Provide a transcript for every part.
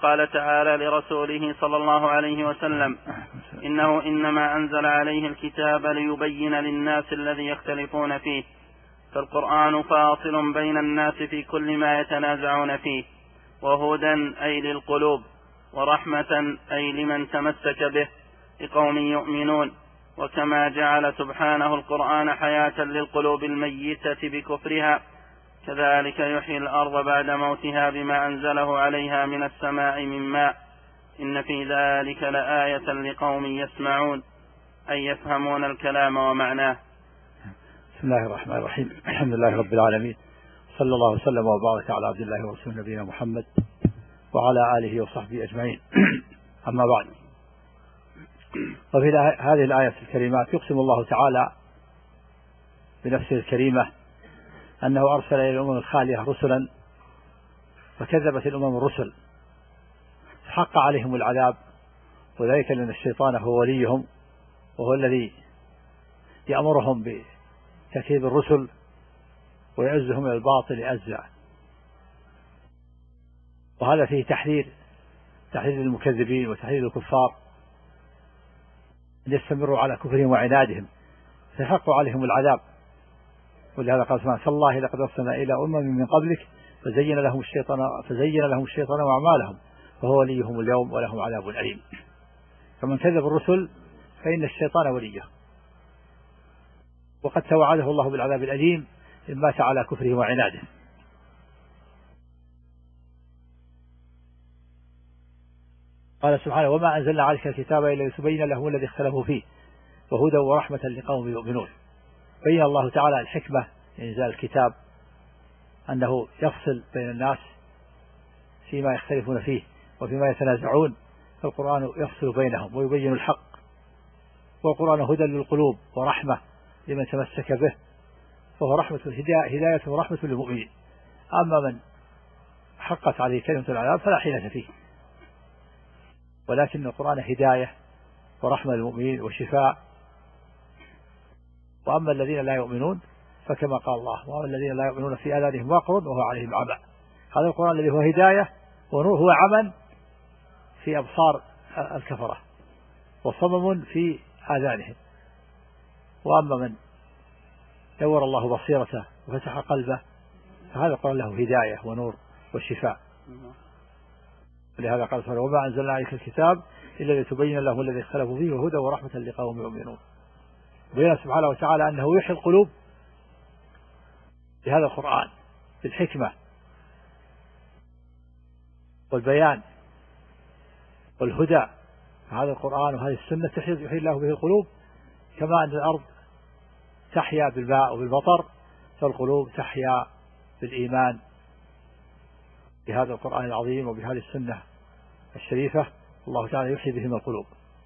وقال تعالى لرسوله صلى الله عليه وسلم: إنه إنما أنزل عليه الكتاب ليبين للناس الذي يختلفون فيه، فالقرآن فاصل بين الناس في كل ما يتنازعون فيه، وهدى أي للقلوب، ورحمة أي لمن تمسك به لقوم يؤمنون. وكما جعل سبحانه القرآن حياة للقلوب الميتة بكفرها، كذلك يحيي الأرض بعد موتها بما أنزله عليها من السماء من ماء، إن في ذلك لآية لقوم يسمعون أي يفهمون الكلام ومعناه. بسم الله الرحمن الرحيم. الحمد لله رب العالمين، صلى الله وسلم وبارك على عبد الله ورسوله نبينا محمد وعلى آله وصحبه أجمعين. أما بعد، وفي هذه الآية الكريمات يقسم الله تعالى بنفسه الكريمة أنه أرسل إلى الأمم الخالية رسلا فكذبت الأمم الرسل فحق عليهم العذاب، وذلك لأن الشيطان هو وليهم، وهو الذي يأمرهم بتكذيب الرسل ويعزهم إلى الباطل عزا. وهذا فيه تحذير للمكذبين وتحذير الكفار أن يستمروا على كفرهم وعنادهم فيحق عليهم العذاب. ولهذا قال سبحانه: تالله لقد أرسلنا إلى أمم من قبلك فزين لهم الشيطان وأعمالهم فهو وليهم اليوم ولهم عذاب أليم. فمن كذب الرسل فإن الشيطان وليه، وقد توعده الله بالعذاب الأليم إن مات على كفره وعناده. قال سبحانه: وما أنزلنا عليك الكتاب إلا لتبين لهم الذي اختلفوا فيه وهدى ورحمة لقوم يؤمنون. بين الله تعالى الحكمة إنزال الكتاب أنه يفصل بين الناس فيما يختلفون فيه وفيما يتنازعون، فالقرآن يفصل بينهم ويبين الحق، والقرآن هدى للقلوب ورحمة لمن تمسك به، فهو رحمة هداية ورحمة للمؤمنين. أما من حقت عليه كلمة العذاب فلا حيلة فيه، ولكن القرآن هداية ورحمة للمؤمنين وشفاء. وأما الذين لا يؤمنون فكما قال الله: وأما الذين لا يؤمنون في آذانهم وقر وهو عليهم عمى. هذا القرآن الذي هو هداية ونور هو عمى في أبصار الكفرة وصمم في آذانهم. وأما من نور الله بصيرته وفتح قلبه فهذا القرآن له هداية ونور وشفاء. ولهذا قال سبحانه: وما أنزلنا عليك الكتاب إلا لتبين لهم الذي اختلفوا فيه وهدى ورحمة لقوم يؤمنون. بين سبحانه وتعالى أنه يحيي القلوب بهذا القرآن بالحكمة والبيان والهدى. هذا القرآن وهذه السنة يحيي الله به القلوب، كما أن الأرض تحيا بالماء وبالمطر، فالقلوب تحيا بالإيمان بهذا القرآن العظيم وبهذه السنة الشريفة. الله تعالى يحيي بهم القلوب.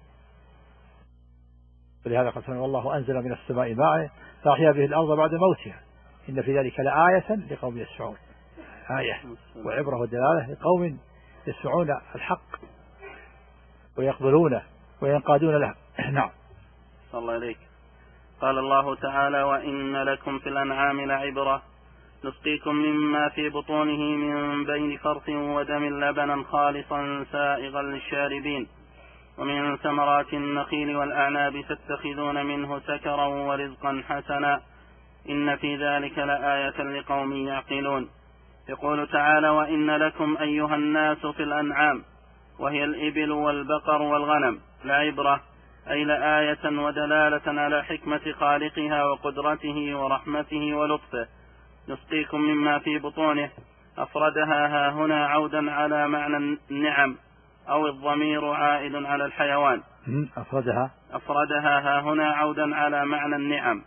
ولهذا قال: والله أنزل من السماء ماء فأحيا به الأرض بعد موتها إن في ذلك لآية لقوم يسمعون. آية وعبرة ودلالة لقوم يسمعون الحق ويقبلونه وينقادون له. نعم. صلى الله عليك. قال الله تعالى: وإن لكم في الأنعام لعبرة نسقيكم مما في بطونه من بين فرث ودم لبنا خالصا سائغا للشاربين ومن ثمرات النخيل والأعناب تتخذون منه سكرا ورزقا حسنا إن في ذلك لآية لقوم يعقلون. يقول تعالى: وإن لكم أيها الناس في الأنعام، وهي الإبل والبقر والغنم، لعبرة أي لآية ودلالة على حكمة خالقها وقدرته ورحمته ولطفه. نسقيكم مما في بطونه أفردها ها هنا عودا على معنى النعم، أو الضمير عائد على الحيوان. أفردها ها هنا عودا على معنى النعم،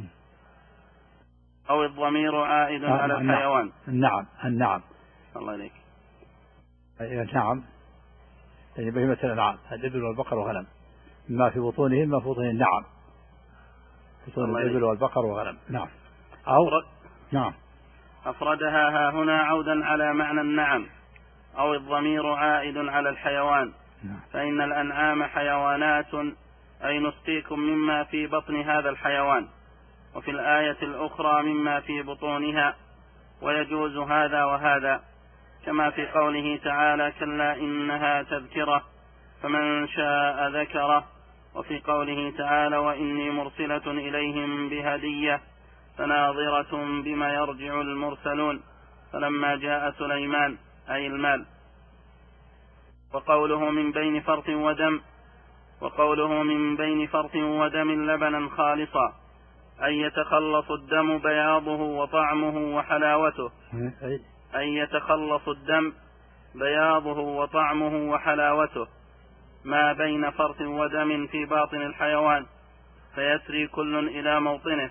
أو الضمير عائد على الحيوان. النعم. الله عليك. نعم، يعني بهيمة الأنعام الإبل والبقر والغنم، ما في بطونهم ما في بطون النعم، بطون الإبل والبقر والغنم. نعم. نعم. أفردها ها هنا عودا على معنى النعم، أو الضمير عائد على الحيوان. فإن الأنعام حيوانات، أي نسقيكم مما في بطن هذا الحيوان. وفي الآية الأخرى مما في بطونها، ويجوز هذا وهذا، كما في قوله تعالى كلا إنها تذكرة فمن شاء ذكره، وفي قوله تعالى وإني مرسلة إليهم بهدية فناظرة بما يرجع المرسلون فلما جاء سليمان أي المال. وقوله من بين فرث ودم لبنا خالصا أي يتخلص الدم بياضه وطعمه وحلاوته، ما بين فرث ودم في باطن الحيوان فيسري كل إلى موطنه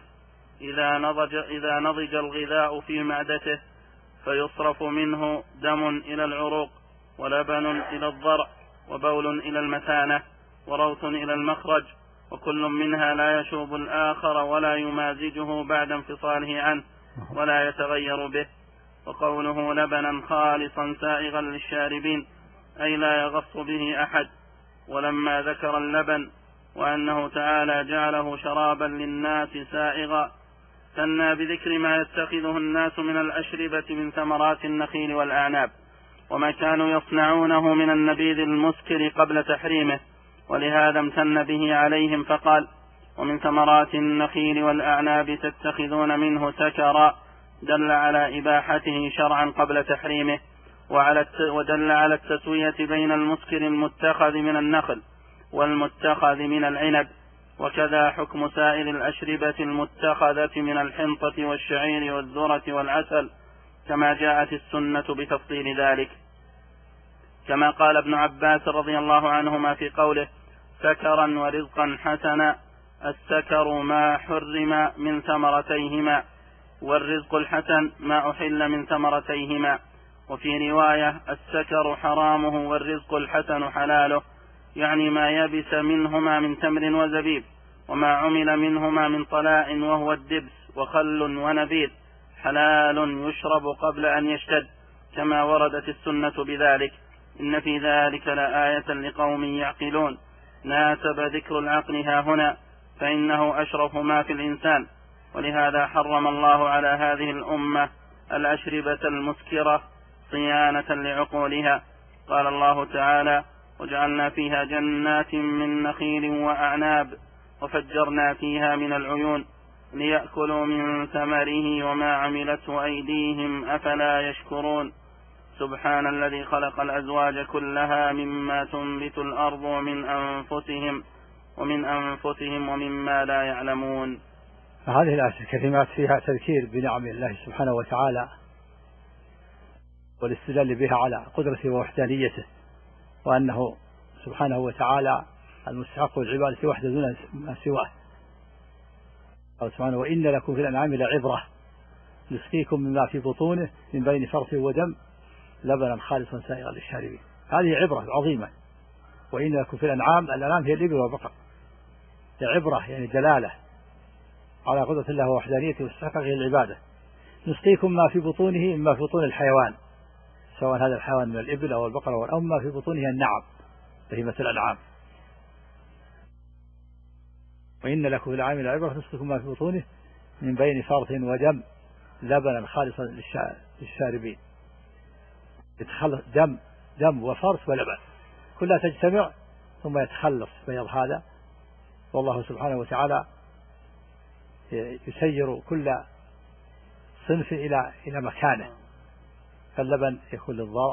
إذا نضج الغذاء في معدته فيصرف منه دم إلى العروق ولبن إلى الضرع وبول إلى المثانة وروث إلى المخرج، وكل منها لا يشوب الآخر ولا يمازجه بعد انفصاله عنه ولا يتغير به. وقوله لبنا خالصا سائغا للشاربين أي لا يغص به أحد. ولما ذكر اللبن وأنه تعالى جعله شرابا للناس سائغا ثنى بذكر ما يتخذه الناس من الأشربة من ثمرات النخيل والأعناب وما كانوا يصنعونه من النبيذ المسكر قبل تحريمه، ولهذا امتن به عليهم فقال ومن ثمرات النخيل والأعناب تتخذون منه سكرا، دل على إباحته شرعا قبل تحريمه، ودل على التسوية بين المسكر المتخذ من النخل والمتخذ من العنب، وكذا حكم سائر الأشربة المتخذة من الحنطة والشعير والذرة والعسل كما جاءت السنة بتفصيل ذلك. كما قال ابن عباس رضي الله عنهما في قوله سكرا ورزقا حسنا السكر ما حرم من ثمرتيهما والرزق الحسن ما أحل من ثمرتيهما. وفي رواية السكر حرامه والرزق الحسن حلاله، يعني ما يبس منهما من تمر وزبيب وما عمل منهما من طلاء وهو الدبس وخل ونبيذ حلال يشرب قبل أن يشتد كما وردت السنة بذلك. إن في ذلك لآية لقوم يعقلون. ناسب ذكر العقل ها هنا فإنه أشرف ما في الإنسان، ولهذا حرم الله على هذه الأمة الأشربة المسكرة صيانة لعقولها. قال الله تعالى وجعلنا فيها جنات من نخيل وأعناب وفجرنا فيها من العيون ليأكلوا من ثمره وما عملته أيديهم أفلا يشكرون. سبحان الذي خلق الأزواج كلها مما تنبت الأرض ومن أنفسهم ومما لا يعلمون. هذه الآيات الكريمات فيها تذكير بنعم الله سبحانه وتعالى والاستدلال بها على قدرته ووحدانيته، وأنه سبحانه وتعالى المستحق العبادة وحده دون ما سواه. قال سبحانه وإن لكم في الأنعام لعبرة نسقيكم مما في بطونه من بين فرث ودم لبنا خالصا سائغا للشاربين. هذه عبرة عظيمة. وإن لكم في الأنعام هي الإبل والبقر، عبرة يعني دلالة على قدرة الله ووحدانيته واستحقاقه العبادة. نسقيكم ما في بطونه مما في بطون الحيوان، سواء هذا الحيوان من الإبل أو البقر أو ما في بطونها النعم بهيمة الأنعام. وإن لكم في الأنعام لعبرة نسقيكم ما في بطونه من بين فرث ودم لبنا خالصا للشاربين. يتخلص دم وفرث ولبن كلها تجتمع ثم يتخلص بيض هذا، والله سبحانه وتعالى يسير كل صنف إلى مكانه. فاللبن يكون للضرع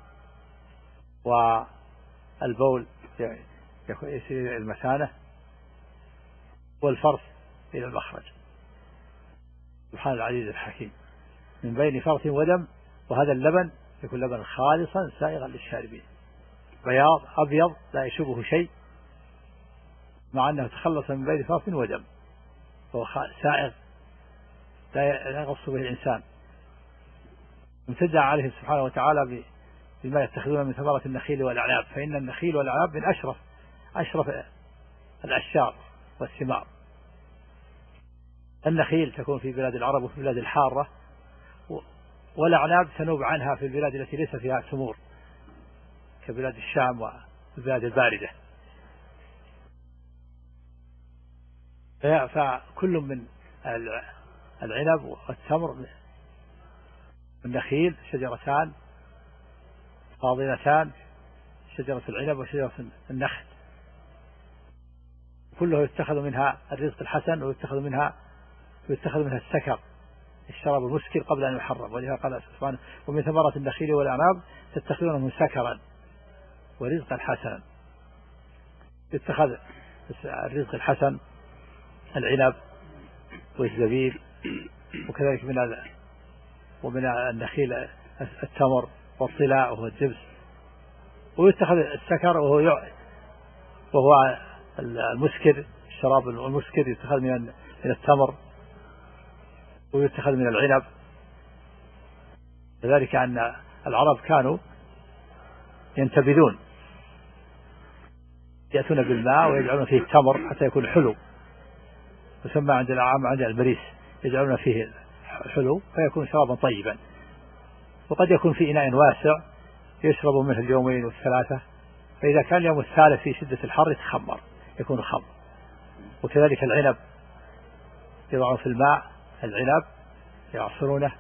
والبول يسير إلى المثانة والفرث إلى المخرج. سبحان العزيز الحكيم. من بين فرث ودم، وهذا اللبن يكون لبن خالصا سائغا للشاربين، بياض أبيض لا يشبه شيء، مع أنه تخلص من بين فرث ودم، هو سائغ لا يغص به الإنسان. امتدع عليه سبحانه وتعالى بما يتخذون من ثمرة النخيل والأعناب، فإن النخيل والأعناب من أشرف الأشجار والثمار. النخيل تكون في بلاد العرب وفي بلاد الحارة، والأعناب تنوب عنها في البلاد التي ليس فيها ثمور كبلاد الشام والبلاد الباردة. فكل من العنب والتمر والنخيل شجرتان فاضلتان، شجرة العنب وشجرة النخل، كله يتخذ منها الرزق الحسن ويتخذ منها السكر، الشراب المسكر قبل أن يحرم. ولذا قال سبحانه: ومن ثمرات النخيل والأعناب تتخذونه سكرا ورزقا حسنا. يتخذ الرزق الحسن العنب والزبيب، وكذلك ومن النخيل التمر والطلاء وهو الجبس. ويتخذ السكر وهو المسكر، الشراب المسكر يتخذ من التمر ويتخذ من العنب. لذلك أن العرب كانوا ينتبذون، يأتون بالماء ويجعلون فيه التمر حتى يكون حلو، يسمى عند العام عند المريس، يجعلون فيه حلو فيكون شرابا طيبا. وقد يكون في إناء واسع يشرب منه اليومين والثلاثة، فإذا كان اليوم الثالث في شدة الحر يتخمر، يكون خمر. وكذلك العنب يضعون في الماء العنب يعصرونه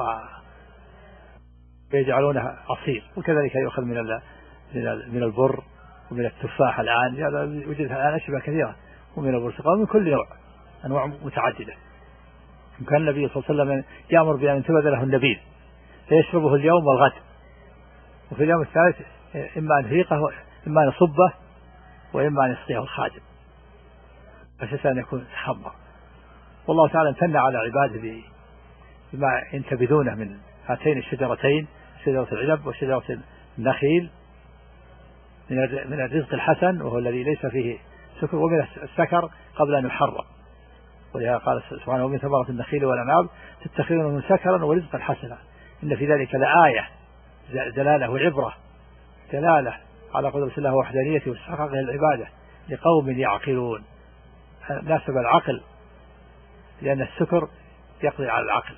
ويجعلونه عصير. وكذلك يؤخذ من البر ومن التفاح الآن يوجد الآن أشبه كثيرة، ومن البرتقال، من كل نوع، أنواع متعددة. وكان النبي صلى الله عليه وسلم يأمر بأن ينتبذ له النبيذ فيشربه اليوم والغد، وفي اليوم الثالث إما أن يريقه إما أن يصبه وإما أن يسقيه الخادم، أساسا أن يكون تخمر. والله تعالى امتن على عباده بما ينتبذونه من هاتين الشجرتين، شجرة العنب وشجرة النخيل، من الرزق الحسن وهو الذي ليس فيه سكر، ومن السكر قبل أن يحرم. ولهذا قال سبحانه: ومن ثمرات النخيل والأعناب تتخذونه سكرا ورزقا حسنا. إن في ذلك لآية، دلالة وعبرة، دلالة على قدرة الله ووحدانيته واستحقاقه العبادة لقوم يعقلون. ناسب العقل، لأن السكر يقضي على العقل،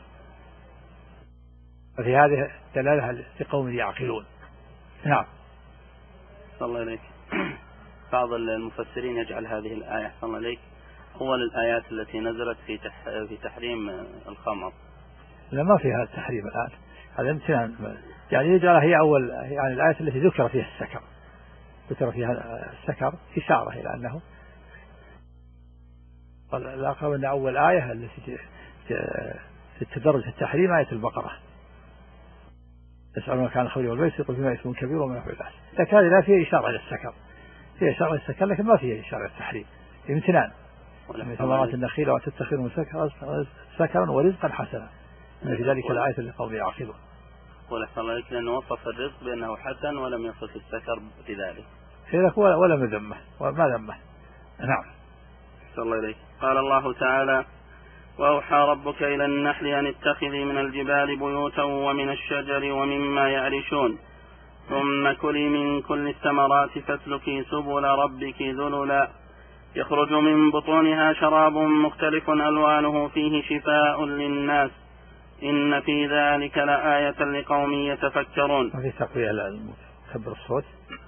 ففي هذه دلالة لقوم يعقلون. نعم. صلى الله عليك. بعض المفسرين يجعل هذه الآية صلى الله عليك أول الآيات التي نزلت في تحريم الخمر. لا، ما فيها التحريم الآن، هذا امتنان، يعني يجعلها هي أول، يعني الآية التي ذكر فيها السكر، ذكر فيها السكر إشارة إلى أنه لا أقرب أن أول آية التي في التدرج التحريم آية البقرة: يسألونك عن الخمر والميسر قل فيهما إثم كبير ومنافع للناس. لكن هذه لا فيها إشارة إلى السكر، فيها إشارة إلى السكر لكن ما فيها إشارة إلى التحريم. امتنان. من ثمرات النخيل وتتخذون سكرا ورزقا حسنا، إن في ذلك الآية لقوم يعقلون. ولحظة الله عليك، لأنه وصف الرزق بأنه حسن ولم يصف السكر بذلك. خيرك ولا مذمة وما ذمه. نعم. صلى الله عليه. قال الله تعالى: وأوحى ربك إلى النحل أن اتخذي من الجبال بيوتا ومن الشجر ومما يعرشون ثم كلي من كل الثمرات فاسلكي سبل ربك ذللا يخرج من بطونها شراب مختلف ألوانه فيه شفاء للناس إن في ذلك لآية لقوم يتفكرون. وفي تقوية كبر الصوت.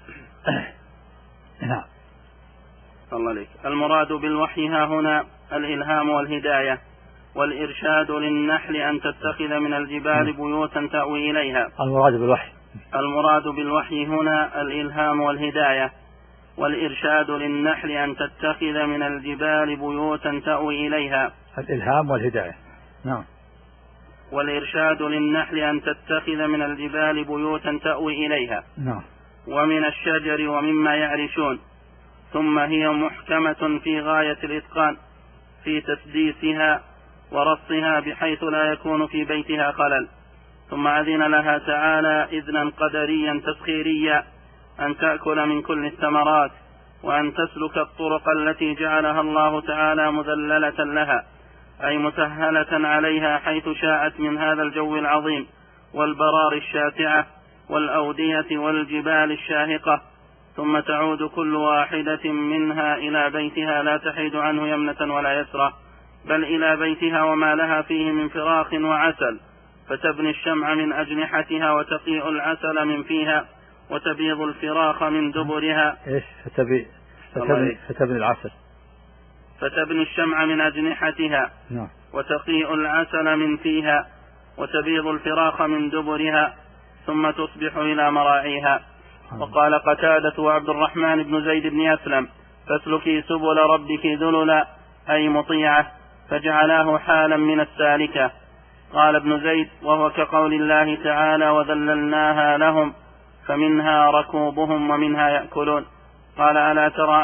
نعم. الله عليك. المراد بالوحي ها هنا الإلهام والهداية والإرشاد للنحل أن تتخذ من الجبال بيوتا تأوي إليها. المراد بالوحي هنا الإلهام والهداية والإرشاد للنحل أن تتخذ من الجبال بيوتا تأوي إليها. الإلهام والهداية. نعم. والإرشاد للنحل أن تتخذ من الجبال بيوتا تأوي إليها. نعم. ومن الشجر ومما يعرشون. ثم هي محكمة في غاية الإتقان في تسديسها ورصها بحيث لا يكون في بيتها خلل. ثم أذن لها تعالى إذنا قدريا تسخيريا أن تأكل من كل الثمرات وأن تسلك الطرق التي جعلها الله تعالى مذللة لها أي مسهلة عليها حيث شاءت من هذا الجو العظيم والبرار الشاتعة والأودية والجبال الشاهقة. ثم تعود كل واحدة منها إلى بيتها لا تحيد عنه يمنة ولا يسرى بل إلى بيتها وما لها فيه من فراخ وعسل فتبني الشمع من أجنحتها وتقيء العسل من فيها وتبيض الفراخ من دبرها. إيش فتبني العسل فتبني الشمع من أجنحتها وتقيء العسل من فيها وتبيض الفراخ من دبرها ثم تصبح إلى مراعيها. وقال قتادة وعبد الرحمن بن زيد بن أسلم: فاسلكي سبل ربك ذللا أي مطيعة، فجعلاه حالا من السالكة. قال ابن زيد: وهو كقول الله تعالى: وذللناها لهم فمنها ركوبهم ومنها يأكلون. قال: ألا ترى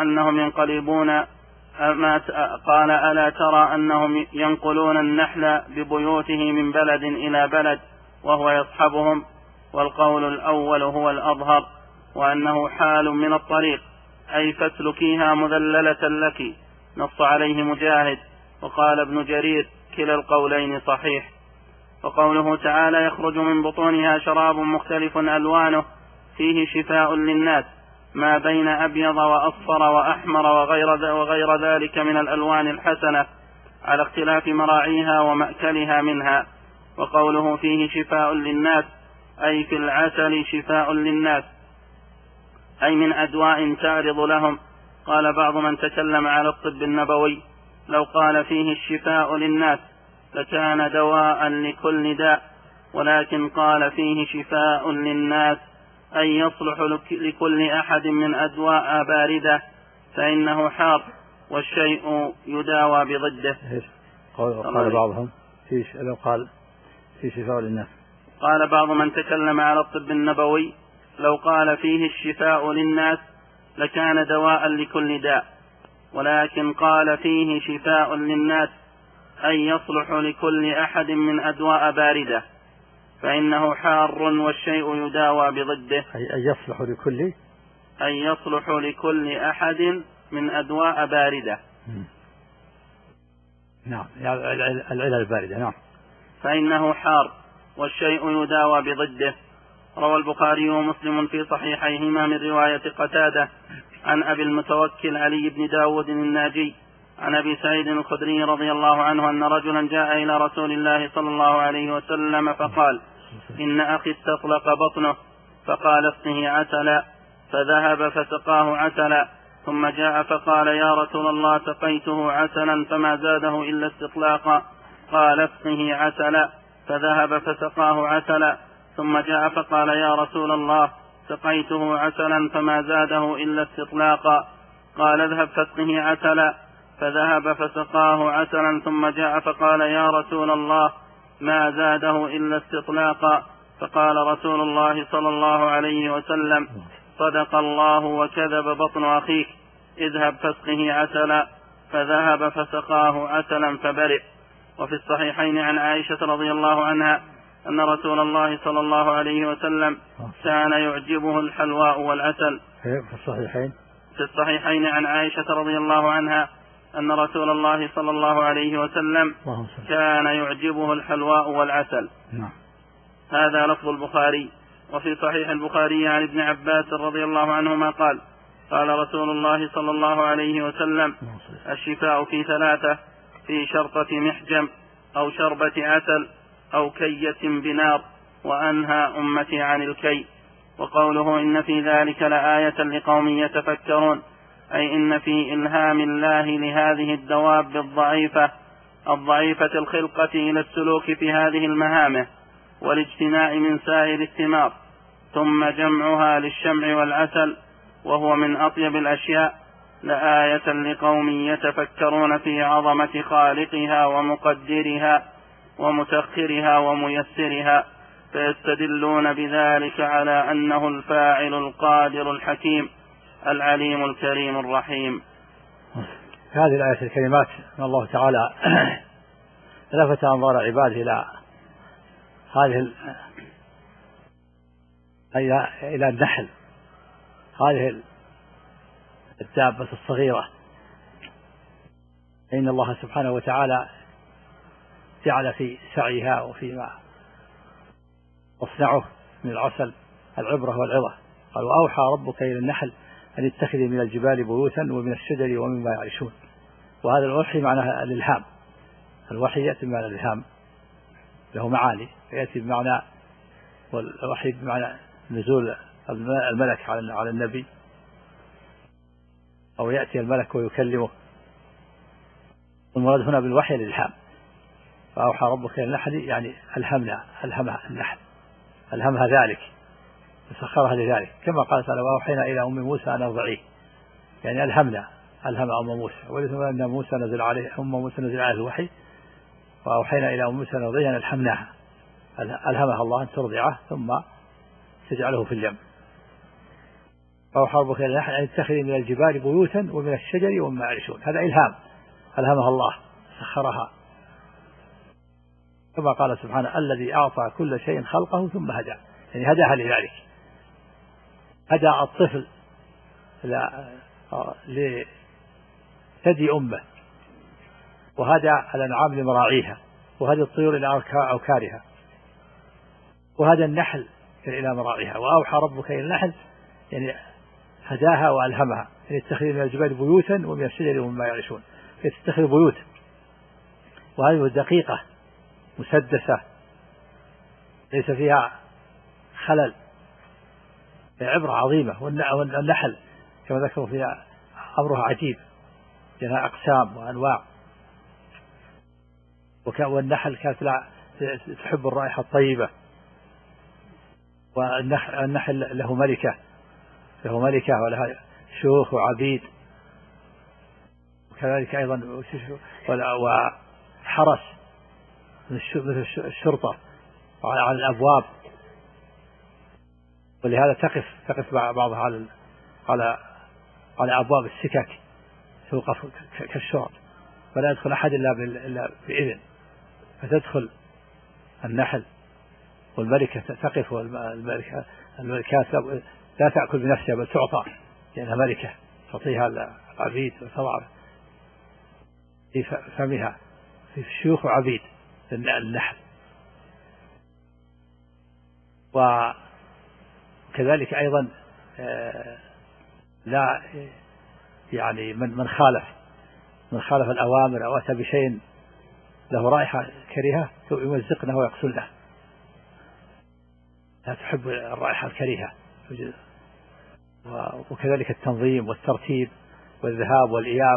أنهم ينقلون النحل ببيوته من بلد إلى بلد وهو يصحبهم؟ والقول الأول هو الأظهر، وأنه حال من الطريق، أي فاسلكيها مذللة لك. نص عليه مجاهد. وقال ابن جرير: كلا القولين صحيح. وقوله تعالى: يخرج من بطونها شراب مختلف ألوانه فيه شفاء للناس، ما بين أبيض وأصفر وأحمر وغير ذلك من الألوان الحسنة، على اختلاف مراعيها ومأكلها منها. وقوله فيه شفاء للناس أي في العسل شفاء للناس، أي من أدواء تعرض لهم. قال بعض من تكلم على الطب النبوي: لو قال فيه الشفاء للناس لكان دواء لكل داء، ولكن قال فيه شفاء للناس أي يصلح لكل أحد من أدواء باردة، فإنه حار والشيء يداوى بضده. قال بعضهم لو قال فيه شفاء للناس. قال بعض من تكلم على الطب النبوي: لو قال فيه الشفاء للناس لكان دواء لكل داء، ولكن قال فيه شفاء للناس أي يصلح لكل أحد من أدواء باردة، فإنه حار والشيء يداوى بضده. أي يصلح لكل أحد من أدواء باردة. نعم، العلل الباردة. نعم. فإنه حار والشيء يداوى بضده. روى البخاري ومسلم في صحيحيهما من رواية قتادة عن أبي المتوكل علي بن داود الناجي عن أبي سعيد الخدري رضي الله عنه أن رجلا جاء إلى رسول الله صلى الله عليه وسلم فقال: إن أخي استطلق بطنه، فقال: اسقه عسلا، فذهب فسقاه عسلا، ثم جاء فقال: يا رسول الله سقيته عسلا فما زاده إلا استطلاقا. قال: اسقه عسلا، فذهب فسقاه عسلا، ثم جاء فقال: يا رسول الله سقيته عسلا فما زاده إلا استطلاقا. قال: اذهب فاسقه عسلا، فذهب فسقاه عسلا، ثم جاء فقال: يا رسول الله ما زاده إلا استطلاقا. فقال رسول الله صلى الله عليه وسلم: صدق الله وكذب بطن أخيك، اذهب فاسقه عسلا. فذهب فسقاه عسلا فبرئ. وفي الصحيحين عن عائشة رضي الله عنها أن رسول الله صلى الله عليه وسلم كان يعجبه الحلواء والعسل. في الصحيحين عن عائشة رضي الله عنها أن رسول الله صلى الله عليه وسلم كان يعجبه الحلواء والعسل. هذا لفظ البخاري. وفي صحيح البخاري عن ابن عباس رضي الله عنهما قال: قال رسول الله صلى الله عليه وسلم: الشفاء في ثلاثة: في شرطة محجم، أو شربة عسل، أو كية بنار، وأنهى أمتي عن الكي. وقوله: إن في ذلك لآية لقوم يتفكرون، أي إن في إلهام الله لهذه الدواب الضعيفة الخلقة إلى السلوك في هذه المهامة والاجتناء من سائر الثمار، ثم جمعها للشمع والعسل وهو من أطيب الأشياء، لآية لقوم يتفكرون في عظمة خالقها ومقدرها ومسخرها وميسرها، فيستدلون بذلك على أنه الفاعل القادر الحكيم العليم الكريم الرحيم. هذه الآية الكلمات من الله تعالى لفت أنظار عباده إلى النحل، هذه الدابة الصغيرة. إن الله سبحانه وتعالى جعل في سعيها وفيما تصنعه من العسل العبرة والعظة. قال: وأوحى ربك إلى النحل أن اتخذي من الجبال بيوتا ومن الشجر ومما يعرشون. وهذا الوحي معناه الإلهام. الوحي يأتي بمعنى الإلهام، له معاني، يأتي بمعنى، والوحي بمعنى نزول الملك على النبي، أو يأتي الملك ويكلمه. المراد هنا بالوحي الإلهام. فأوحى ربك إلى النحل يعني ألهمها النحل، ألهمها ذلك. فسخرها لذلك، كما قال تعالى وأوحينا إلى أم موسى أن أرضعيه، يعني ألهم أم موسى، ولثم أن موسى نزل عليه الوحي، وأوحينا إلى أم موسى أن أرضعيه أن ألحمناها، ألهمها الله أن ترضعه ثم تجعله في اليم. أوحى ربك إلى النحل أن اتخذي من الجبال بيوتا ومن الشجر ومما يعرشون، هذا إلهام ألهمها الله سخرها، كما قال سبحانه الذي أعطى كل شيء خلقه ثم هدى، يعني هداها لذلك، هدى الطفل لثدي أمه، وهدى الأنعام لمراعيها، وهدى الطيور إلى أوكارها، وهدى النحل إلى مراعيها. وأوحى ربك إلى النحل يعني هداها وألهمها أن يتخذ من الجبال بيوتا ومن الشجر ومما يعرشون، فتتخذ بيوت، وهذه دقيقة مسدسة ليس فيها خلل، عبرة عظيمة. والنحل كما ذكروا فيها أمرها عجيب، لها أقسام وأنواع، والنحل كانت تحب الرائحة الطيبة، والنحل له ملكة ولها شيوخ وعبيد، وكذلك أيضا وحرس مثل الشرطة على الأبواب، ولهذا تقف بعضها على أبواب السكك توقف كالشرط، فلا يدخل أحد إلا بإذن، فتدخل النحل، والملكة تقف، والملكات لا تأكل بنفسها بل تعطى، لأنها ملكة تعطيها العبيد وتضع في فمها في شيوخ وعبيد النحل. وكذلك أيضا لا يعني من خالف الأوامر أو أتى بشيء له رائحة كريهة يمزقنه ويقتلنه، لا تحب الرائحة الكريهة. وكذلك التنظيم والترتيب والذهاب والإياب،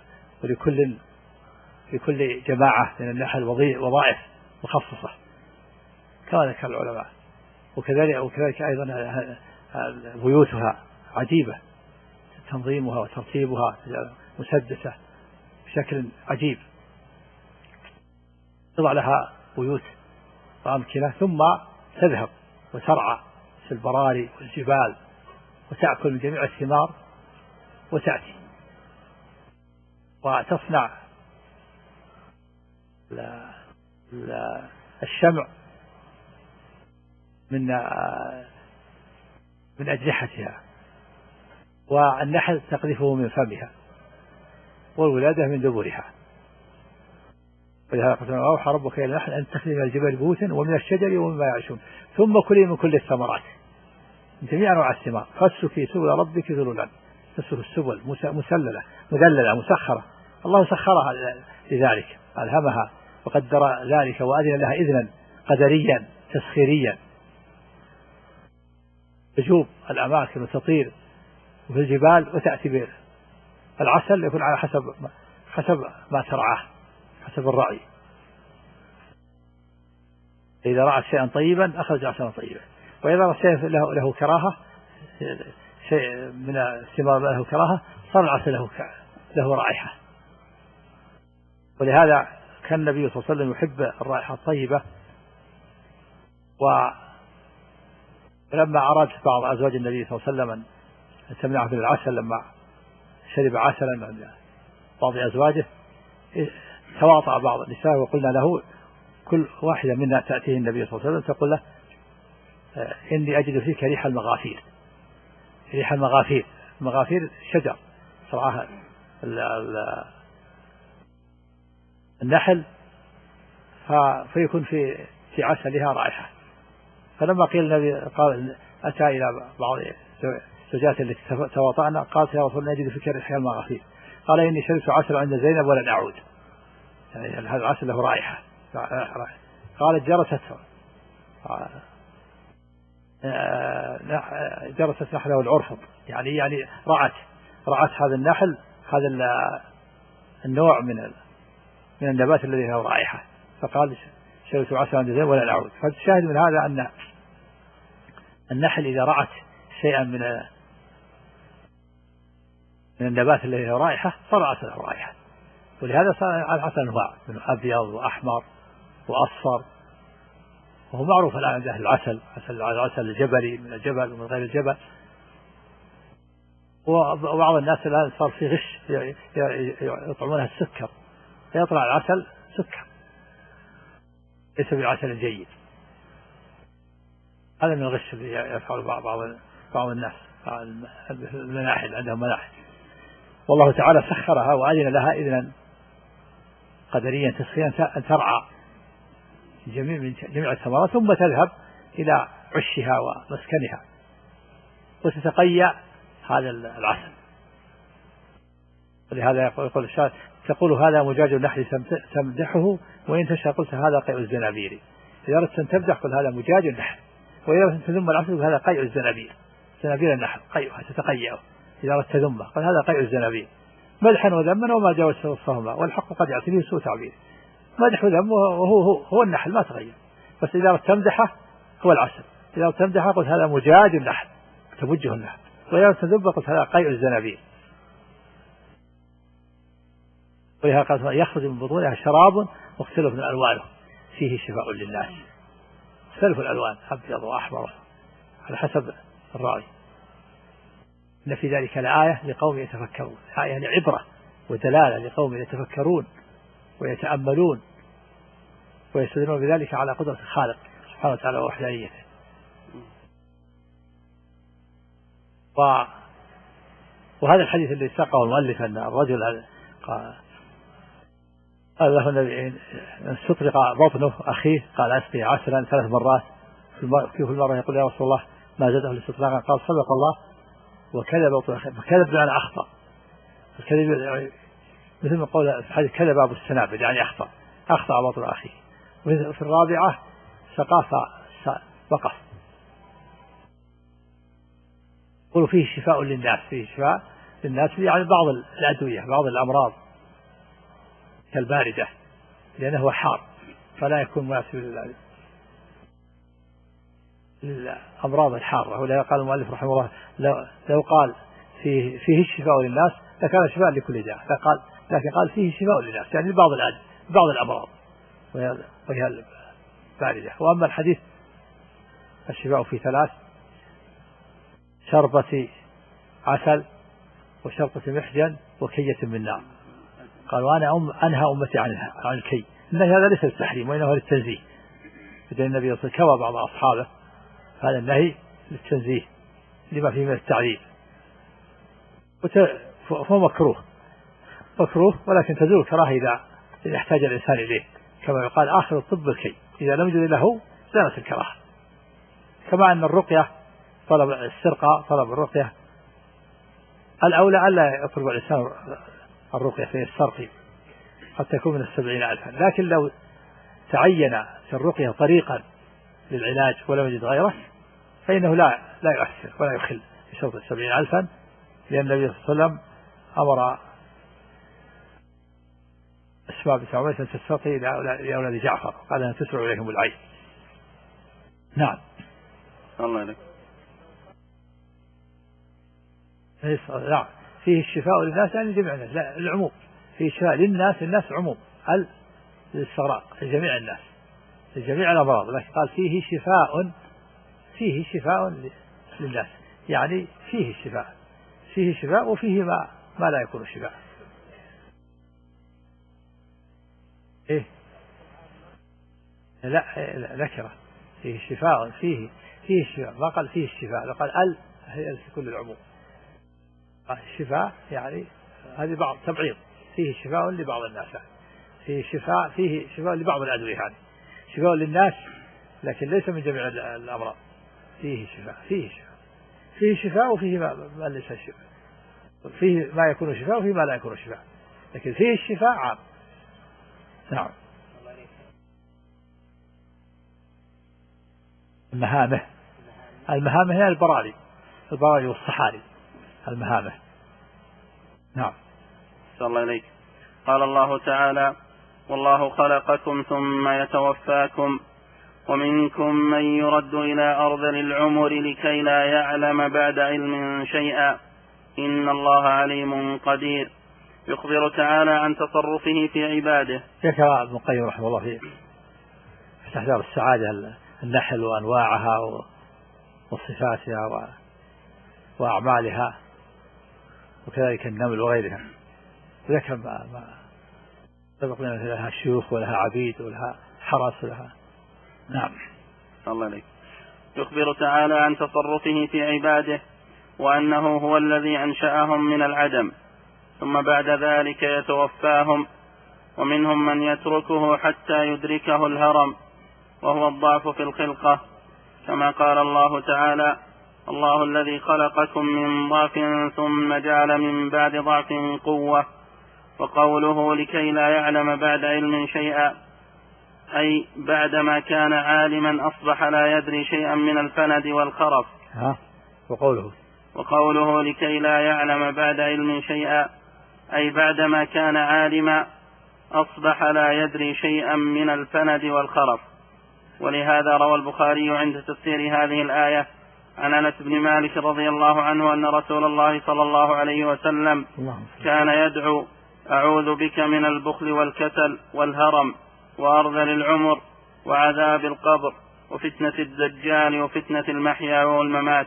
لكل جماعة من النحل وظائف مخصصة كما ذكر العلماء. وكذلك أيضا بيوتها عجيبة، تنظيمها وترتيبها مسدسة بشكل عجيب، تضع لها بيوت وأمكنة ثم تذهب وترعى في البراري والجبال وتأكل من جميع الثمار، وتأتي وتصنع الشمع من أجنحتها، والنحل تقذفه من فمها، والولادة من دبرها. ولهذا قال أوحى ربك إلى النحل أن تتخذي من الجبال بيوتا ومن الشجر ومما يعرشون ثم كلي من كل الثمرات، من جميع أنواع الثمار، فاسلكي سبل ربك ذللا، تسلك السبل مسللة مذللة مسخرة، الله سخرها لذلك، ألهمها وقدر ذلك وأذن لها إذنا قدريا تسخيريا، تجوب الأماكن وتطير وفي الجبال، وتأتي بالعسل يكون على حسب ما ترعاه، حسب الرعي، إذا رأت شيئا طيبا أخرج عسلا طيبا، وإذا رأت شيئا له كراهة، شيء من الثمار له كراهة، صار العسل له رائحة. ولهذا كان النبي صلى الله عليه وسلم يحب الرائحة الطيبة. ولما أراد بعض أزواج النبي صلى الله عليه وسلم أن تمنعه من العسل، لما شرب عسلا من بعض أزواجه تواطأ بعض النساء، وقلنا له كل واحدة منا تأتيه النبي صلى الله عليه وسلم تقول له إني أجد فيك ريح المغافير. ريح المغافير شجر صراحة النحل، فيكون في عسلها رائحة. فلما قيل النبي قال أتى إلى بعض الزوجات التي تواطأنا قالت يا رسول الله نجد فيك ريح المغافير، قال إني شربت عسل عند زينب ولن أعود، يعني هذا العسل له رائحة. قالت جرست نحله العرفط، يعني رعت هذا النحل، هذا النوع من النبات الذي له رائحة، فقال شربت عسل عند زينب ولن أعود. فالشاهد من هذا النحل إذا رعت شيئا من النبات الذي له رائحة صار عسل له رائحة. ولهذا صار العسل أنواع من أبيض وأحمر وأصفر، وهو معروف الآن عند أهل العسل الجبلي من الجبل ومن غير الجبل. وبعض الناس الآن صار في غش يطعمونها السكر، فيطلع العسل سكر ليس بالعسل الجيد. هذا من الغش الذي يفعل بعض الناس المناحل، عندهم مناحل. والله تعالى سخرها وأذن لها إذنا قدريا تسخيرا أن ترعى من جميع الثمرات ثم تذهب إلى عشها ومسكنها وتتقيأ هذا العسل. ولهذا يقول الشاعر تقول هذا مجاج النحل تمدحه، وإن تشاء قلت هذا قيء الزنابير. إذا أردت أن تمدح قل هذا مجاج النحل، وإذا أردت تذم العسل قل هذا قيء الزنابير. زنابير النحل قيئها تتقيأه. إذا أردت تذمه قل هذا قيء الزنابير. مدحا وذما وما جاوزت وصفهما، والحق قد يعتريه سوء تعبير. مدح وذم هو النحل ما تغير، بس إذا أردت تمدحه هو العسل. إذا أردت تمدحه قلت هذا مجاج النحل تمجه النحل، وإذا أردت تذمه قلت هذا قيء الزنابير. ولهذا قال يخرج من بطونها شراب مختلف من ألوانه فيه شفاء للناس. مختلف الألوان أبيض وأحمر على حسب الراوي. إن في ذلك لآية لقوم يتفكرون، آية لعبرة ودلالة لقوم يتفكرون ويتأملون ويستدلون بذلك على قدرة الخالق سبحانه وتعالى ووحدانيته. وهذا الحديث الذي ساقه المؤلف أن الرجل قال له النبي استطرق بطنه أخيه قال أسقي عسلا 3 مرات، في كل مرة يقول يا رسول الله ما زاده الاستطراقا، قال صدق الله وكذب بطن أخيه. فكذب يعني أخطأ، الكذب يعني مثل ما قول الحديث كذب أبو السنابل يعني أخطأ بطن أخيه. وفي الرابعة سقى فوقف. يقول فيه شفاء للناس، فيه شفاء للناس يعني بعض الأدوية بعض الأمراض كالباردة لأنه حار فلا يكون مناسب للأمراض الحارة. ولا قال المؤلف رحمه الله لو قال فيه الشفاء للناس لكان شفاء لكل داء، لكن قال فيه شفاء للناس يعني بعض الأمراض وهي الباردة. وأما الحديث الشفاء في 3: شربة عسل وشربة محجن وكية من نار. قال وأنا أنهى أمتي عن الكي. النهي هذا ليس للتحريم وإنه للتنزيه، بدأ النبي صلى الله عليه وسلم كوى بعض أصحابه، هذا النهي للتنزيه لما فيه من التعذيب. فهو مكروه ولكن تزول كراهة إذا يحتاج الإنسان إليه، كما يقال آخر الطب الكي، إذا لم يجد له زالت الكراهة. كما أن الرقية طلب السرقة طلب الرقية الأولى ألا يطلب الإنسان الرقية في السرقي قد تكون من 70,000، لكن لو تعين في الرقية طريقا للعلاج ولم يجد غيره فإنه لا يؤثر ولا يخل بشرط 70,000، لأن النبي صلى الله عليه وسلم أمر أسماء بنت عميس أن تسترقي لأولاد جعفر، قال أن تسرع إليهم العين. نعم. الله عليك. نعم فيه الشفاء للناس يعني جميع الناس، لا العموم، فيه الشفاء للناس عموم الاستغراق لجميع الناس لجميع الأمراض، لكن قال فيه شفاء للناس يعني فيه الشفاء وفيه ما لا يكون شفاء. إيه لا نكرة فيه شفاء فيه الشفاء، ما قال فيه الشفاء، قال هي في كل العموم. الشفاء يعني هذه بعض تبعيض، فيه شفاء لبعض الناس، فيه شفاء لبعض الأدوية، يعني شفاء للناس لكن ليس من جميع الأمراض. فيه شفاء وفيه ما ليس شفاء، فيه ما يكون شفاء وفيه ما لا يكون شفاء، لكن فيه الشفاء عام. نعم. المهامة هي البراري والصحاري المهامة. نعم. صلى الله عليك. قال الله تعالى والله خلقكم ثم يتوفاكم ومنكم من يرد إلى أرذل العمر لكي لا يعلم بعد علم شيئا إن الله عليم قدير. يخبر تعالى عن تصرفه في عباده. ذكر ابن القيم رحمه الله في استحضار السعادة النحل وأنواعها وصفاتها وأعمالها، وكذلك النمل وغيرها. ذكر ما سبق لنا لها شيوخ ولها عبيد ولها حرس ولها. نعم. الله عليك. يخبر تعالى عن تصرفه في عباده وأنه هو الذي أنشأهم من العدم ثم بعد ذلك يتوفاهم، ومنهم من يتركه حتى يدركه الهرم وهو الضعف في الخلقة، كما قال الله تعالى: الله الذي خلقكم من ضعف ثم جعل من بعد ضعف قوة. وقوله لكي لا يعلم بعد علم شيئا أي بعدما كان عالما أصبح لا يدري شيئا من الفند والخرف. وقوله لكي لا يعلم بعد علم شيئا أي بعدما كان عالما أصبح لا يدري شيئا من الفند والخرف. ولهذا روى البخاري عند تفسير هذه الآية عن أنس بن مالك رضي الله عنه أن رسول الله صلى الله عليه وسلم كان يدعو: أعوذ بك من البخل والكسل والهرم وأرذل العمر وعذاب القبر وفتنة الدجال وفتنة المحيا والممات.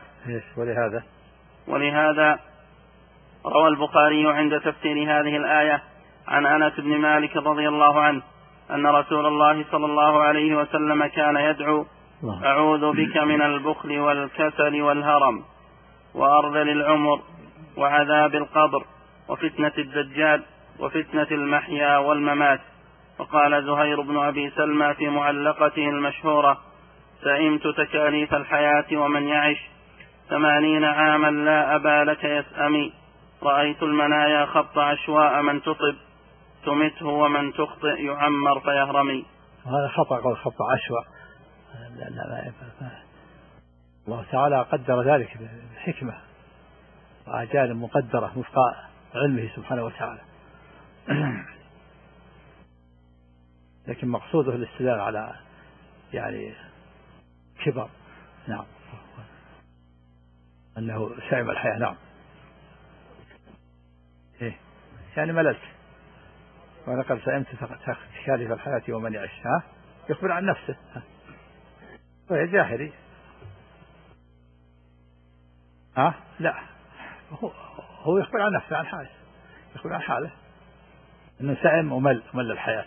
ولهذا روى البخاري عند تفسير هذه الآية عن أنس بن مالك رضي الله عنه أن رسول الله صلى الله عليه وسلم كان يدعو: أعوذ بك من البخل والكسل والهرم وأرذل العمر وعذاب القبر وفتنة الدجال وفتنة المحيا والممات. وقال زهير بن أبي سلمى في معلقته المشهورة: سئمت تكاليف الحياة ومن يعش 80 عاما لا أبا لك يسأمي، رأيت المنايا خط عشواء من تصب تمته ومن تخطئ يعمر فيهرمي. هذا خطأ، قول خط عشواء. الله تعالى قدر ذلك بحكمة وآجال مقدرة وفق علمه سبحانه وتعالى. لكن مقصوده الاستدلال على يعني كبر. نعم. أنه سائم الحياة. نعم. إيه يعني مللت، ونقل سائمت تكاليف الحياة ومن يعش. يخبر عن نفسه وهي جاهلي. لا، هو يخبر عن نفسه، عن حاله، يخبر عن حاله أنه سائم ومل الحياة.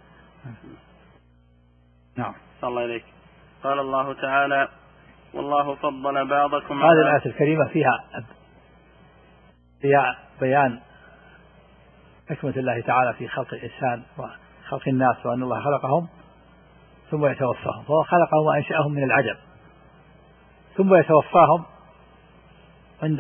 نعم. صلى الله عليك. قال الله تعالى: والله فضل بعضكم. هذه الآية الكريمة فيها بيان حكمة الله تعالى في خلق الإنسان وخلق الناس، وأن الله خلقهم ثم يتوفاهم، فهو خلقهم وأنشأهم من العدم ثم يتوفاهم عند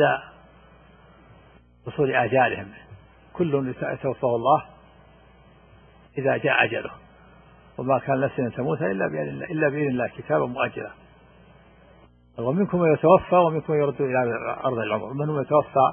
وصول آجالهم. كل يتوفاه الله إذا جاء أجله، وما كان نفس أن تموت إلا بإذن الله كتابا مؤجلا. ومنكم من يتوفى ومنكم من يرد إلى أرض العمر، ومنهم يتوفى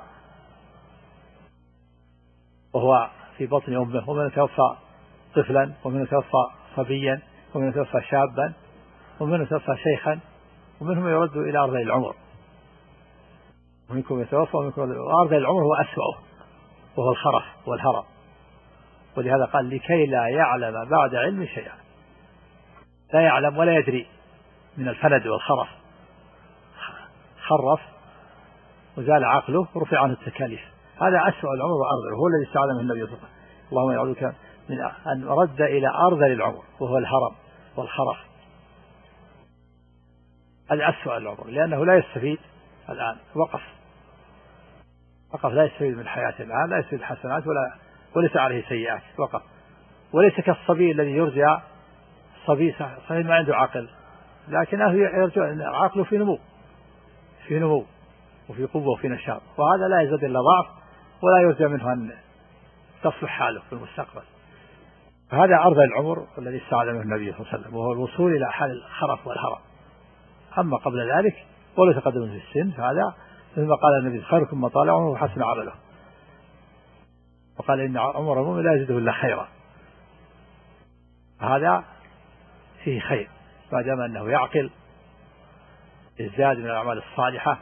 وهو في بطن أمه، ومن يتوفى طفلا، ومن يتوفى صبيا، ومن يتوفى شابا، ومن يتوفى شيخا، ومنهم يرد إلى أرض العمر. ومنكم يتوفى ومنكم أرض العمر هو أسوأه، وهو الخرف والهرم. ولهذا قال: لكي لا يعلم بعد علم شيئا. لا يعلم ولا يدري من الفند والخرف، خرف وزال عقله ورفع عنه التكاليف. هذا أسوأ العمر وأرذله، هو الذي استعلمه النبي صلى الله عليه وسلم: اللهم يعوذك من أن رد إلى أرذل العمر وهو الهرم والخرف. هذا أسوأ العمر، لأنه لا يستفيد الآن، وقف لا يستفيد من حياته الآن، لا يستفيد حسنات وليس عليه سيئات، وقف. وليس كالصبي الذي يرجع، صبي صحيح ما عنده عقل، لكنه يرجع عقله في نمو وفي قوة وفي نشاط، وهذا لا يزداد إلا ضعف، ولا يرجى منه أن تصلح حاله في المستقبل. فهذا أرض العمر الذي استعلمه النبي صلى الله عليه وسلم، وهو الوصول إلى حال الخرف والهرم. أما قبل ذلك ولا تقدم في السن، فهذا مثل قال النبي: خيركم من طال عمره وحسن عمله. وقال: إن عمر المؤمن لا يزيده إلا خيرا. هذا فيه خير. ما دام أنه يعقل ازداد من الأعمال الصالحة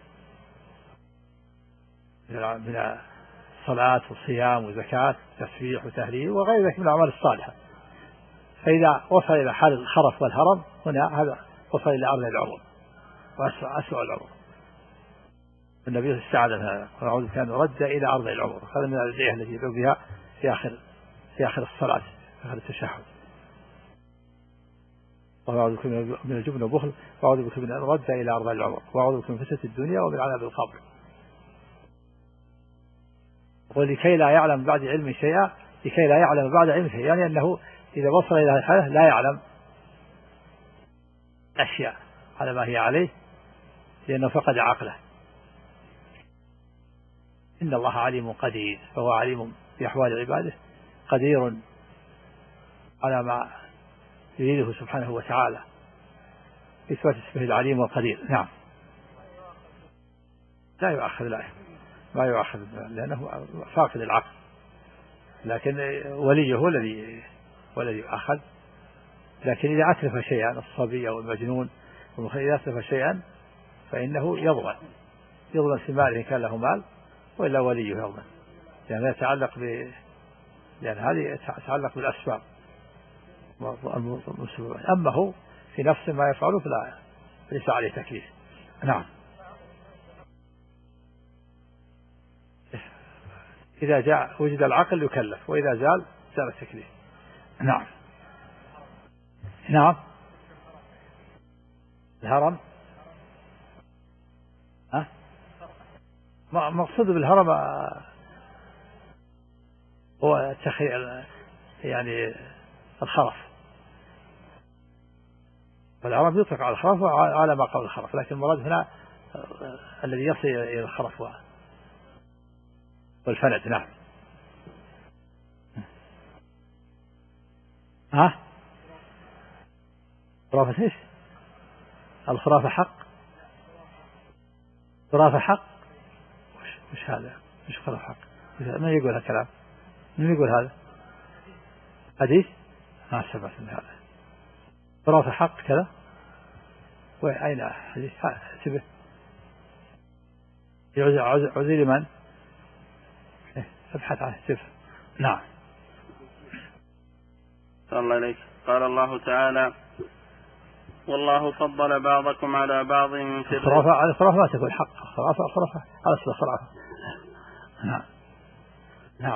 من صلاة وصيام وزكاة تسبيح وتهليل وغير ذلك من الأعمال الصالحة. فإذا وصل إلى حال الخرف والهرم هنا هذا وصل إلى أرض العمر وأسوأ العمر. النبي استعاذ ونعوذ بك أن رد إلى أرض العمر. هذا من الأدعية التي يدعو بها في آخر الصلاة في آخر التشهد. وأعوذ بك من الجبن والبخل وأعوذ بك من أن رد إلى أرض العمر وأعوذ بك من فتنة الدنيا ومن عذاب القبر. ولكي لا يعلم بعد علم شيئا لكي لا يعلم بعد علم شيئا يعني أنه إذا وصل إلى الحالة لا يعلم أشياء على ما هي عليه لأنه فقد عقله. إن الله عليم قدير فهو عليم بأحوال عباده قدير على ما يريده سبحانه وتعالى إثبات اسمه العليم والقدير. نعم لا يؤاخذ ما يؤاخذ لأنه فاقد العقل لكن وليه هو الذي يؤاخذ. لكن إذا أتلف شيئا الصبي أو المجنون إذا أتلف شيئا فإنه يضمن في ماله كان له مال وإلا وليه يضمن يعني يتعلق لأن هذه تتعلق بالأسباب. أما هو في نفس ما يفعله فلا ليس عليه تكليف. نعم إذا وجد العقل يكلف وإذا زال التكليف. نعم الهرم مقصود بالهرم هو يعني الخرف. والعرب يطلق على الخرف وعلى ما قبل الخرف لكن المراد هنا الذي يصل إلى الخرف والفلد. نعم خرافة ايش؟ الخرافة حق. خرافة حق مش هذا مش خرافة حق. من يقول هذا الكلام؟ من يقول هذا حديث؟ ما سمعت من هذا. خرافة حق كذا وأين حديث سبه عزيل من ابحث عنه سبه. نعم صلى الله عليك. قال الله تعالى والله فضل بعضكم على بعض في الخرافة. الخرافة ما تكون حق. خرافة على أصل الخرافة. نعم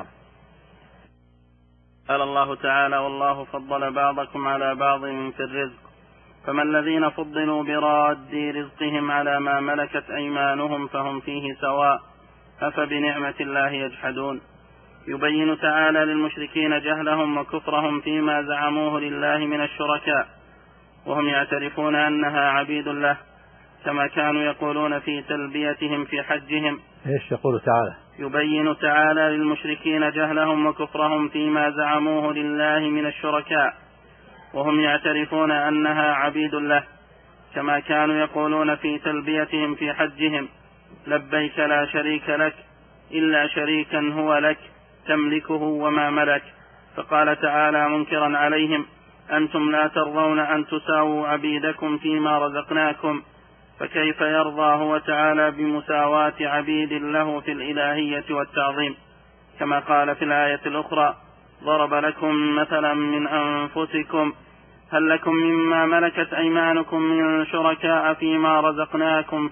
قال الله تعالى والله فضل بعضكم على بعض في الرزق فما الذين فضلوا براد رزقهم على ما ملكت أيمانهم فهم فيه سواء أفبنعمة الله يجحدون. يبين تعالى للمشركين جهلهم وكفرهم فيما زعموه لله من الشركاء وهم يعترفون أنها عبيد له كما كانوا يقولون في تلبيتهم في حجهم. ايش يقول تعالى؟ يبين تعالى للمشركين جهلهم وكفرهم فيما زعموه لله من الشركاء وهم يعترفون أنها عبيد له كما كانوا يقولون في تلبيتهم في حجهم لبيك لا شريك لك إلا شريكا هو لك تملكه وما ملك. فقال تعالى منكرا عليهم أنتم لا ترضون أن تساووا عبيدكم فيما رزقناكم فكيف يرضى هو تعالى بمساواة عبيد له في الإلهية والتعظيم كما قال في الآية الأخرى ضرب لكم مثلا من أنفسكم هل لكم مما ملكت أيمانكم من شركاء فيما رزقناكم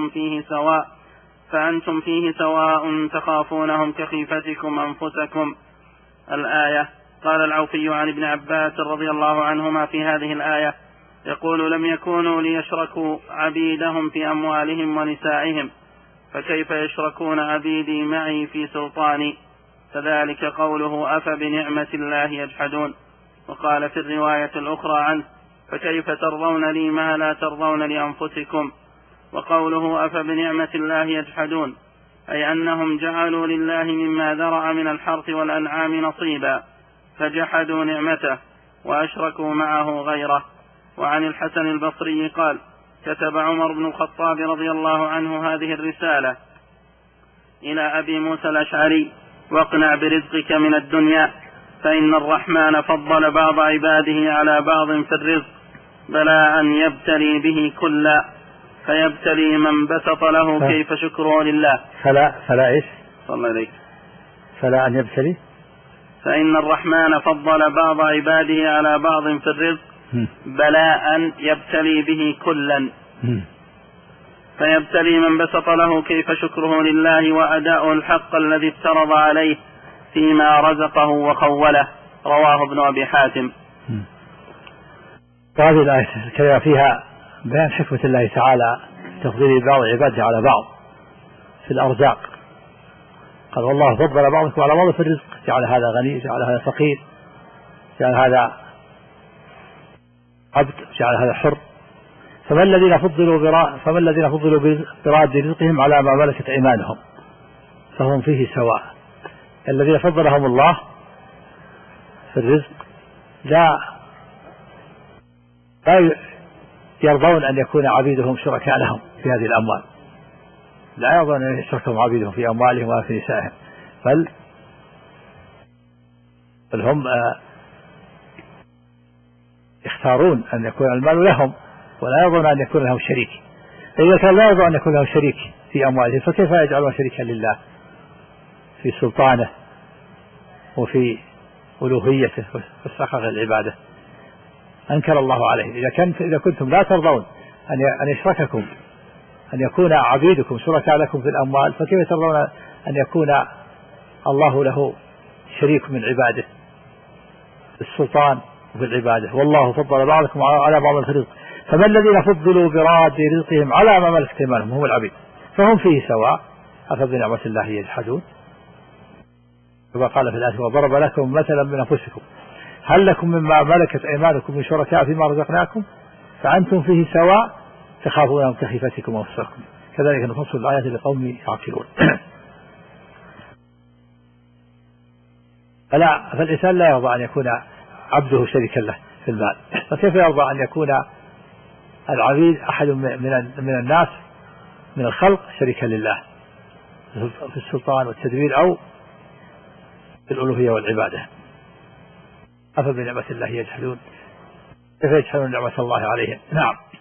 فأنتم فيه سواء تخافونهم كخيفتكم أنفسكم. الآية. قال العوفي عن ابن عباس رضي الله عنهما في هذه الآية يقول لم يكونوا ليشركوا عبيدهم في أموالهم ونسائهم فكيف يشركون عبيدي معي في سلطاني فذلك قوله أفبنعمة الله يجحدون. وقال في الرواية الأخرى عنه فكيف ترضون لي ما لا ترضون لأنفسكم. وقوله أفبنعمة الله يجحدون أي أنهم جعلوا لله مما ذرأ من الحرث والأنعام نصيبا فجحدوا نعمته وأشركوا معه غيره. وعن الحسن البصري قال كتب عمر بن الخطاب رضي الله عنه هذه الرسالة إلى أبي موسى الأشعري واقنع برزقك من الدنيا فإن الرحمن فضل بعض عباده على بعض في الرزق بلى أن يبتلي به كلا فيبتلي من بسط له كيف شكره لله. فلا إيش؟ صلى الله عليك. فلا أن يبتلي، فإن الرحمن فضل بعض عباده على بعض في الرزق بلاء يبتلي به كلا فيبتلي من بسط له كيف شكره لله وأداء الحق الذي افترض عليه فيما رزقه وخوله. رواه ابن أبي حاتم. هذه الآية الكريمة فيها بيان حكمة الله تعالى تفضيل بعض عباده على بعض في الأرزاق. قال والله فضل بعضكم على بعض في الرزق، جعل هذا غني، جعل هذا فقير، جعل هذا عبد، جعل هذا حر. فما الذين فضلوا براد رزقهم على ما ملكت أيمانهم فهم فيه سواء. الذين فضلهم الله في الرزق لا يرضون أن يكون عبيدهم شركاء لهم في هذه الأموال، لا يرضون أن يشركهم عبيدهم في أموالهم ولا في نسائهم، بل هم يختارون أن يكون المال لهم ولا يرضون أن يكون لهم شريك. فإذا كان لا يرضى أن يكون له شريك في أموالهم فكيف يجعلون شريكا لله في سلطانه وفي ألوهيته واستحقاق العبادة؟ أنكر الله عليه. إذا كنتم لا ترضون أن يشرككم، أن يكون عبيدكم شركاء لكم في الأموال، فكيف ترضون أن يكون الله له شريك من عباده في السلطان وفي العبادة؟ والله فضل بعضكم على بعض في الرزق فما الذين فضلوا براد رزقهم على ما ملكت أيمانهم هم العبيد فهم فيه سواء أفبنعمة الله يجحدون. كما قال في الآية وضرب لكم مثلا من أنفسكم هل لكم مما ملكت أيمانكم من شركاء فيما رزقناكم فأنتم فيه سواء تخافونهم كخيفتكم وأنفسكم كذلك نفصل الآيات لقوم يعقلون. فالإنسان لا يرضى أن يكون عبده شريكا له في المال، فكيف يرضى أن يكون العبيد أحد من الناس من الخلق شريكا لله في السلطان والتدبير أو في الألوهية والعبادة؟ أفبنعمة الله يجحدون، كيف يجحدون نعمة الله عليهم؟ نعم.